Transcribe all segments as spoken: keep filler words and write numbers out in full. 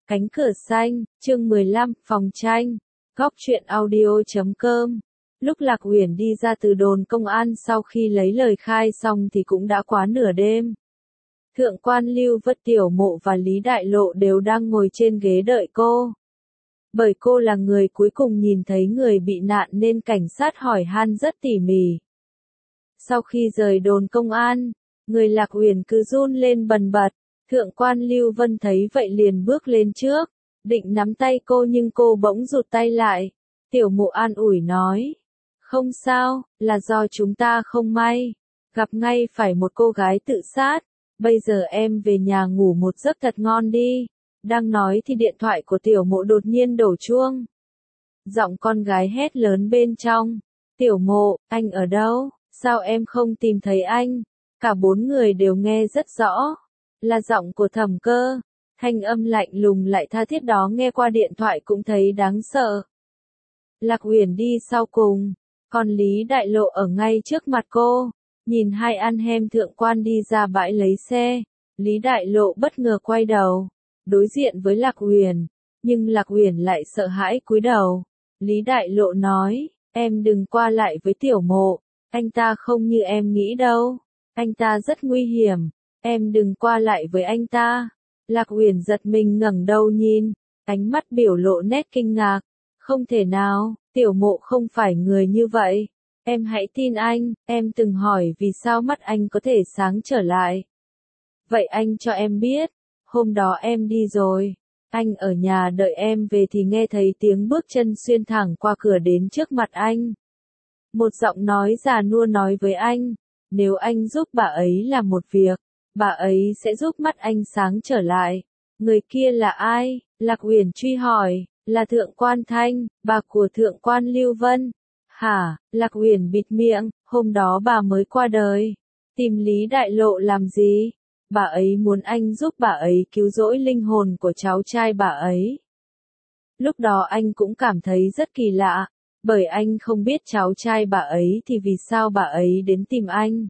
Cánh cửa xanh, chương mười lăm, phòng tranh, góc truyện audio chấm com. Lúc Lạc Uyển đi ra từ đồn công an sau khi lấy lời khai xong thì cũng đã quá nửa đêm. Thượng quan Lưu Vất, Tiểu Mộ và Lý Đại Lộ đều đang ngồi trên ghế đợi cô. Bởi cô là người cuối cùng nhìn thấy người bị nạn nên cảnh sát hỏi han rất tỉ mỉ. Sau khi rời đồn công an, người Lạc Uyển cứ run lên bần bật. Thượng quan Lưu Vân thấy vậy liền bước lên trước, định nắm tay cô nhưng cô bỗng rụt tay lại. Tiểu Mộ an ủi nói, không sao, là do chúng ta không may, gặp ngay phải một cô gái tự sát, bây giờ em về nhà ngủ một giấc thật ngon đi. Đang nói thì điện thoại của Tiểu Mộ đột nhiên đổ chuông. Giọng con gái hét lớn bên trong, Tiểu Mộ, anh ở đâu, sao em không tìm thấy anh? Cả bốn người đều nghe rất rõ. Là giọng của Thẩm Cơ, thanh âm lạnh lùng lại tha thiết đó nghe qua điện thoại cũng thấy đáng sợ. Lạc Uyển đi sau cùng, còn Lý Đại Lộ ở ngay trước mặt cô, nhìn hai ăn hem thượng quan đi ra bãi lấy xe, Lý Đại Lộ bất ngờ quay đầu, đối diện với Lạc Uyển, nhưng Lạc Uyển lại sợ hãi cúi đầu. Lý Đại Lộ nói, em đừng qua lại với Tiểu Mộ, anh ta không như em nghĩ đâu, anh ta rất nguy hiểm. Em đừng qua lại với anh ta. Lạc Uyển giật mình ngẩng đầu nhìn, ánh mắt biểu lộ nét kinh ngạc. Không thể nào, Tiểu Mộ không phải người như vậy. Em hãy tin anh, em từng hỏi vì sao mắt anh có thể sáng trở lại. Vậy anh cho em biết, hôm đó em đi rồi. Anh ở nhà đợi em về thì nghe thấy tiếng bước chân xuyên thẳng qua cửa đến trước mặt anh. Một giọng nói già nua nói với anh, nếu anh giúp bà ấy làm một việc, bà ấy sẽ giúp mắt anh sáng trở lại. Người kia là ai? Lạc Uyển truy hỏi, là Thượng quan Thanh, bà của Thượng quan Lưu Vân. Hả? Lạc Uyển bịt miệng, hôm đó bà mới qua đời. Tìm Lý Đại Lộ làm gì? Bà ấy muốn anh giúp bà ấy cứu rỗi linh hồn của cháu trai bà ấy. Lúc đó anh cũng cảm thấy rất kỳ lạ, bởi anh không biết cháu trai bà ấy thì vì sao bà ấy đến tìm anh.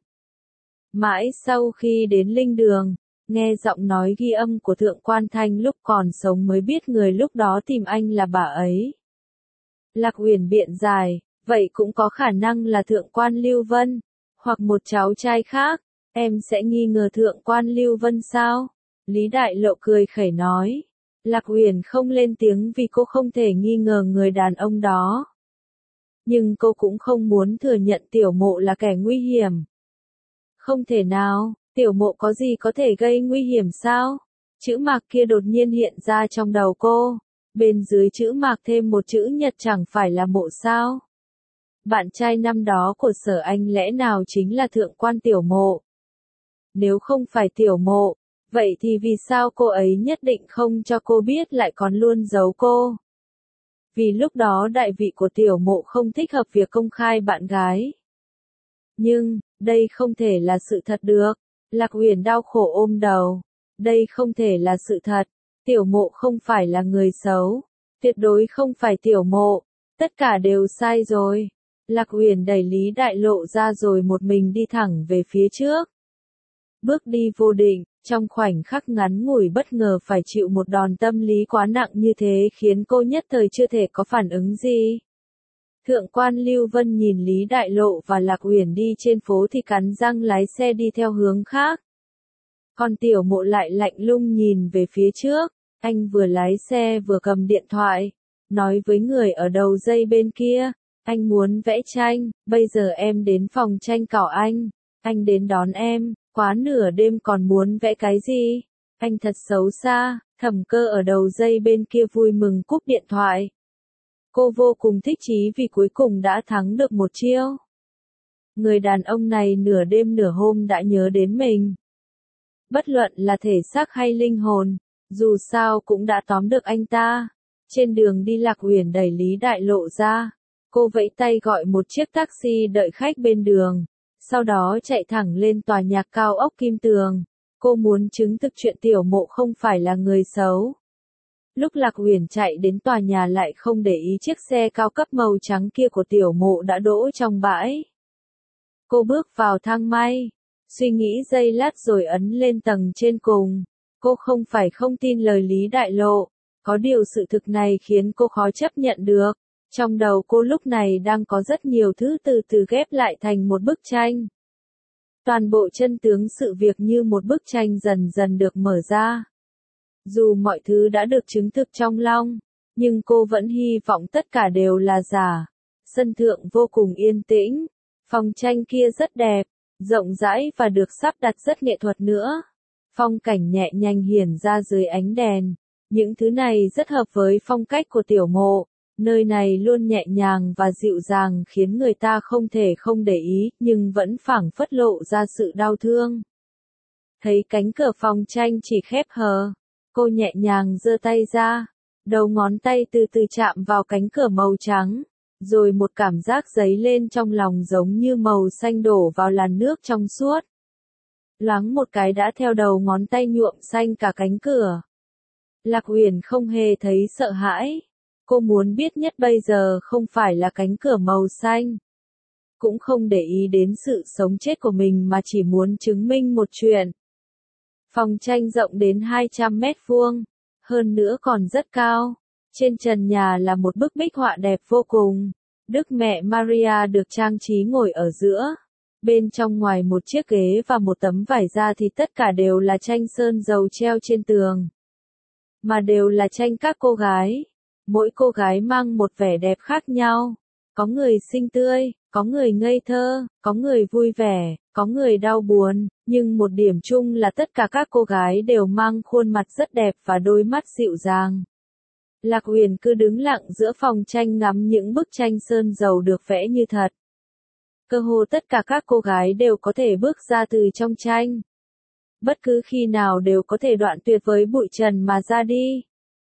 Mãi sau khi đến linh đường, nghe giọng nói ghi âm của Thượng quan Thanh lúc còn sống mới biết người lúc đó tìm anh là bà ấy. Lạc Uyển biện giải, vậy cũng có khả năng là Thượng quan Lưu Vân, hoặc một cháu trai khác, em sẽ nghi ngờ Thượng quan Lưu Vân sao? Lý Đại Lộ cười khẩy nói. Lạc Uyển không lên tiếng vì cô không thể nghi ngờ người đàn ông đó. Nhưng cô cũng không muốn thừa nhận Tiểu Mộ là kẻ nguy hiểm. Không thể nào, Tiểu Mộ có gì có thể gây nguy hiểm sao? Chữ mạc kia đột nhiên hiện ra trong đầu cô. Bên dưới chữ mạc thêm một chữ nhật chẳng phải là Mộ sao? Bạn trai năm đó của Sở Anh lẽ nào chính là Thượng quan Tiểu Mộ? Nếu không phải Tiểu Mộ, vậy thì vì sao cô ấy nhất định không cho cô biết lại còn luôn giấu cô? Vì lúc đó đại vị của Tiểu Mộ không thích hợp việc công khai bạn gái. Nhưng, đây không thể là sự thật được. Lạc Uyển đau khổ ôm đầu. Đây không thể là sự thật. Tiểu Mộ không phải là người xấu. Tuyệt đối không phải Tiểu Mộ. Tất cả đều sai rồi. Lạc Uyển đẩy Lý Đại Lộ ra rồi một mình đi thẳng về phía trước. Bước đi vô định, trong khoảnh khắc ngắn ngủi bất ngờ phải chịu một đòn tâm lý quá nặng như thế khiến cô nhất thời chưa thể có phản ứng gì. Thượng quan Lưu Vân nhìn Lý Đại Lộ và Lạc Uyển đi trên phố thì cắn răng lái xe đi theo hướng khác. Còn Tiểu Mộ lại lạnh lùng nhìn về phía trước, anh vừa lái xe vừa cầm điện thoại, nói với người ở đầu dây bên kia, anh muốn vẽ tranh, bây giờ em đến phòng tranh cỏ anh, anh đến đón em, quá nửa đêm còn muốn vẽ cái gì, anh thật xấu xa. Thẩm Cơ ở đầu dây bên kia vui mừng cúp điện thoại. Cô vô cùng thích chí vì cuối cùng đã thắng được một chiêu. Người đàn ông này nửa đêm nửa hôm đã nhớ đến mình. Bất luận là thể xác hay linh hồn, dù sao cũng đã tóm được anh ta. Trên đường đi Lạc Uyển đẩy Lý Đại Lộ ra. Cô vẫy tay gọi một chiếc taxi đợi khách bên đường. Sau đó chạy thẳng lên tòa nhà cao ốc Kim Tường. Cô muốn chứng thực chuyện Tiểu Mộ không phải là người xấu. Lúc Lạc Uyển chạy đến tòa nhà lại không để ý chiếc xe cao cấp màu trắng kia của Tiểu Mộ đã đỗ trong bãi. Cô bước vào thang may, suy nghĩ giây lát rồi ấn lên tầng trên cùng. Cô không phải không tin lời Lý Đại Lộ, Có điều sự thực này khiến cô khó chấp nhận được. Trong đầu cô lúc này đang có rất nhiều thứ từ từ ghép lại thành một bức tranh. Toàn bộ chân tướng sự việc như một bức tranh dần dần được mở ra. Dù mọi thứ đã được chứng thực trong lòng, nhưng cô vẫn hy vọng tất cả đều là giả. Sân thượng vô cùng yên tĩnh. Phòng tranh kia rất đẹp, rộng rãi và được sắp đặt rất nghệ thuật nữa. Phong cảnh nhẹ nhàng hiển ra dưới ánh đèn. Những thứ này rất hợp với phong cách của Tiểu Mộ. Nơi này luôn nhẹ nhàng và dịu dàng khiến người ta không thể không để ý, nhưng vẫn phảng phất lộ ra sự đau thương. Thấy cánh cửa phòng tranh chỉ khép hờ, cô nhẹ nhàng giơ tay ra, đầu ngón tay từ từ chạm vào cánh cửa màu trắng, rồi một cảm giác dấy lên trong lòng giống như màu xanh đổ vào làn nước trong suốt. Loáng một cái đã theo đầu ngón tay nhuộm xanh cả cánh cửa. Lạc Huyền không hề thấy sợ hãi. Cô muốn biết nhất bây giờ không phải là cánh cửa màu xanh. Cũng không để ý đến sự sống chết của mình mà chỉ muốn chứng minh một chuyện. Phòng tranh rộng đến hai trăm mét vuông, hơn nữa còn rất cao. Trên trần nhà là một bức bích họa đẹp vô cùng. Đức Mẹ Maria được trang trí ngồi ở giữa. Bên trong ngoài một chiếc ghế và một tấm vải ra thì tất cả đều là tranh sơn dầu treo trên tường. Mà đều là tranh các cô gái. Mỗi cô gái mang một vẻ đẹp khác nhau. Có người xinh tươi, có người ngây thơ, có người vui vẻ, có người đau buồn, nhưng một điểm chung là tất cả các cô gái đều mang khuôn mặt rất đẹp và đôi mắt dịu dàng. Lạc Huyền cứ đứng lặng giữa phòng tranh ngắm những bức tranh sơn dầu được vẽ như thật. Cơ hồ tất cả các cô gái đều có thể bước ra từ trong tranh. Bất cứ khi nào đều có thể đoạn tuyệt với bụi trần mà ra đi.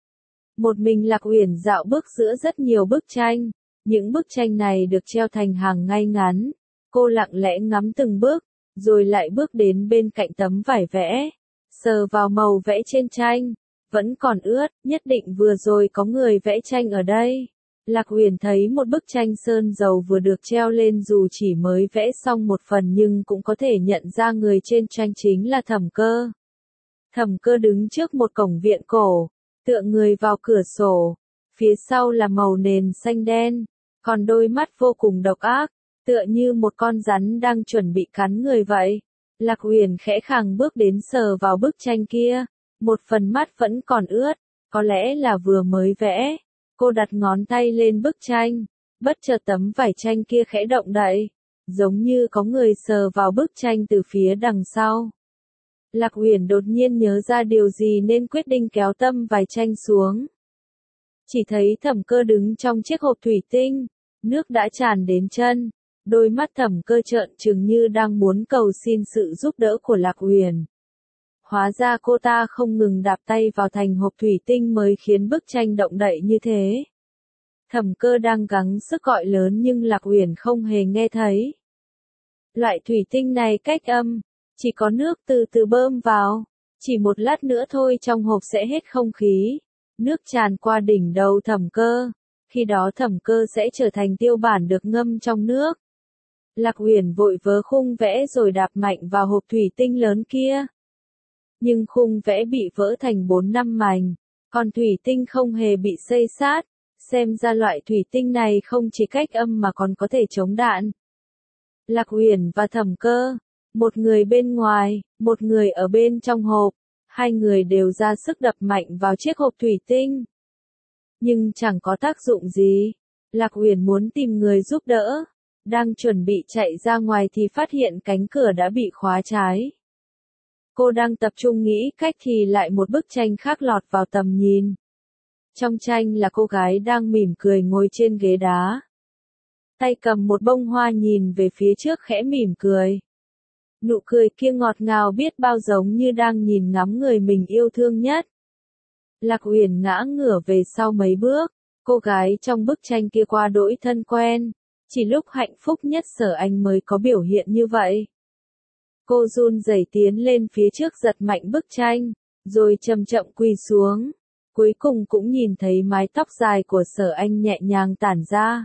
Một mình Lạc Huyền dạo bước giữa rất nhiều bức tranh. Những bức tranh này được treo thành hàng ngay ngắn. Cô lặng lẽ ngắm từng bước, rồi lại bước đến bên cạnh tấm vải vẽ. Sờ vào màu vẽ trên tranh. Vẫn còn ướt, nhất định vừa rồi có người vẽ tranh ở đây. Lạc Huyền thấy một bức tranh sơn dầu vừa được treo lên dù chỉ mới vẽ xong một phần nhưng cũng có thể nhận ra người trên tranh chính là Thẩm Cơ. Thẩm Cơ đứng trước một cổng viện cổ, tựa người vào cửa sổ. Phía sau là màu nền xanh đen, còn đôi mắt vô cùng độc ác, tựa như một con rắn đang chuẩn bị cắn người vậy. Lạc Huyền khẽ khàng bước đến sờ vào bức tranh kia, một phần mắt vẫn còn ướt, có lẽ là vừa mới vẽ. Cô đặt ngón tay lên bức tranh, bất chợt tấm vải tranh kia khẽ động đậy, giống như có người sờ vào bức tranh từ phía đằng sau. Lạc Huyền đột nhiên nhớ ra điều gì nên quyết định kéo tấm vải tranh xuống. Chỉ thấy Thẩm Cơ đứng trong chiếc hộp thủy tinh, nước đã tràn đến chân, đôi mắt Thẩm Cơ trợn trừng như đang muốn cầu xin sự giúp đỡ của Lạc Huyền. Hóa ra cô ta không ngừng đạp tay vào thành hộp thủy tinh mới khiến bức tranh động đậy như thế. Thẩm Cơ đang gắng sức gọi lớn nhưng Lạc Huyền không hề nghe thấy. Loại thủy tinh này cách âm, chỉ có nước từ từ bơm vào, chỉ một lát nữa thôi trong hộp sẽ hết không khí. Nước tràn qua đỉnh đầu Thẩm Cơ, khi đó Thẩm Cơ sẽ trở thành tiêu bản được ngâm trong nước. Lạc Huyền vội vớ khung vẽ rồi đạp mạnh vào hộp thủy tinh lớn kia. Nhưng khung vẽ bị vỡ thành bốn năm mảnh, còn thủy tinh không hề bị xây sát, xem ra loại thủy tinh này không chỉ cách âm mà còn có thể chống đạn. Lạc Huyền và Thẩm Cơ, một người bên ngoài, một người ở bên trong hộp, hai người đều ra sức đập mạnh vào chiếc hộp thủy tinh. Nhưng chẳng có tác dụng gì. Lạc Huyền muốn tìm người giúp đỡ, đang chuẩn bị chạy ra ngoài thì phát hiện cánh cửa đã bị khóa trái. Cô đang tập trung nghĩ cách thì lại một bức tranh khác lọt vào tầm nhìn. Trong tranh là cô gái đang mỉm cười ngồi trên ghế đá. Tay cầm một bông hoa nhìn về phía trước khẽ mỉm cười. Nụ cười kia ngọt ngào biết bao giống như đang nhìn ngắm người mình yêu thương nhất. Lạc Huyền ngã ngửa về sau mấy bước, cô gái trong bức tranh kia qua đỗi thân quen. Chỉ lúc hạnh phúc nhất Sở Anh mới có biểu hiện như vậy. Cô run rẩy tiến lên phía trước giật mạnh bức tranh, rồi chậm chậm quỳ xuống. Cuối cùng cũng nhìn thấy mái tóc dài của Sở Anh nhẹ nhàng tản ra.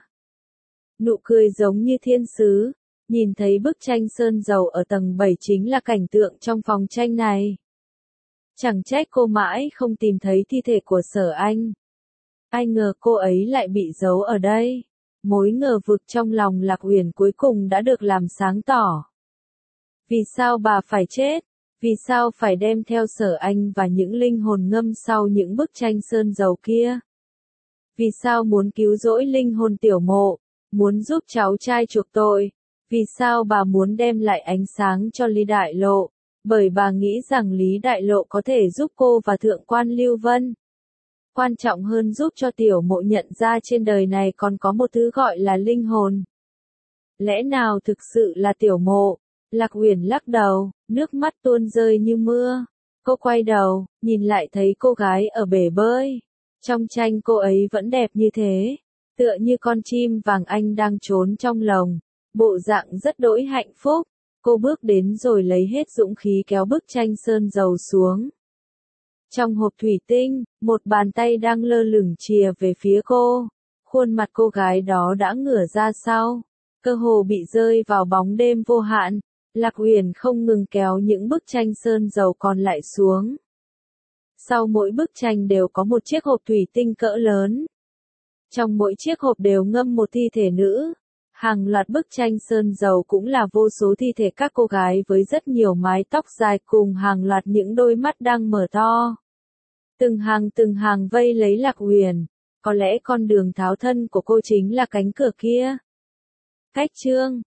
Nụ cười giống như thiên sứ, nhìn thấy bức tranh sơn dầu ở tầng bảy chính là cảnh tượng trong phòng tranh này. Chẳng trách cô mãi không tìm thấy thi thể của Sở Anh. Ai ngờ cô ấy lại bị giấu ở đây. Mối ngờ vực trong lòng Lạc Uyển cuối cùng đã được làm sáng tỏ. Vì sao bà phải chết? Vì sao phải đem theo Sở Anh và những linh hồn ngâm sau những bức tranh sơn dầu kia? Vì sao muốn cứu rỗi linh hồn Tiểu Mộ, muốn giúp cháu trai chuộc tội? Vì sao bà muốn đem lại ánh sáng cho Lý Đại Lộ? Bởi bà nghĩ rằng Lý Đại Lộ có thể giúp cô và Thượng quan Lưu Vân. Quan trọng hơn giúp cho Tiểu Mộ nhận ra trên đời này còn có một thứ gọi là linh hồn. Lẽ nào thực sự là Tiểu Mộ? Lạc Uyển lắc đầu, nước mắt tuôn rơi như mưa. Cô quay đầu, nhìn lại thấy cô gái ở bể bơi. Trong tranh cô ấy vẫn đẹp như thế, tựa như con chim vàng anh đang trốn trong lồng, bộ dạng rất đỗi hạnh phúc. Cô bước đến rồi lấy hết dũng khí kéo bức tranh sơn dầu xuống. Trong hộp thủy tinh, một bàn tay đang lơ lửng chìa về phía cô. Khuôn mặt cô gái đó đã ngửa ra sau, cơ hồ bị rơi vào bóng đêm vô hạn. Lạc Uyển không ngừng kéo những bức tranh sơn dầu còn lại xuống. Sau mỗi bức tranh đều có một chiếc hộp thủy tinh cỡ lớn. Trong mỗi chiếc hộp đều ngâm một thi thể nữ. Hàng loạt bức tranh sơn dầu cũng là vô số thi thể các cô gái với rất nhiều mái tóc dài cùng hàng loạt những đôi mắt đang mở to. Từng hàng từng hàng vây lấy Lạc Uyển. Có lẽ con đường tháo thân của cô chính là cánh cửa kia. Cách chương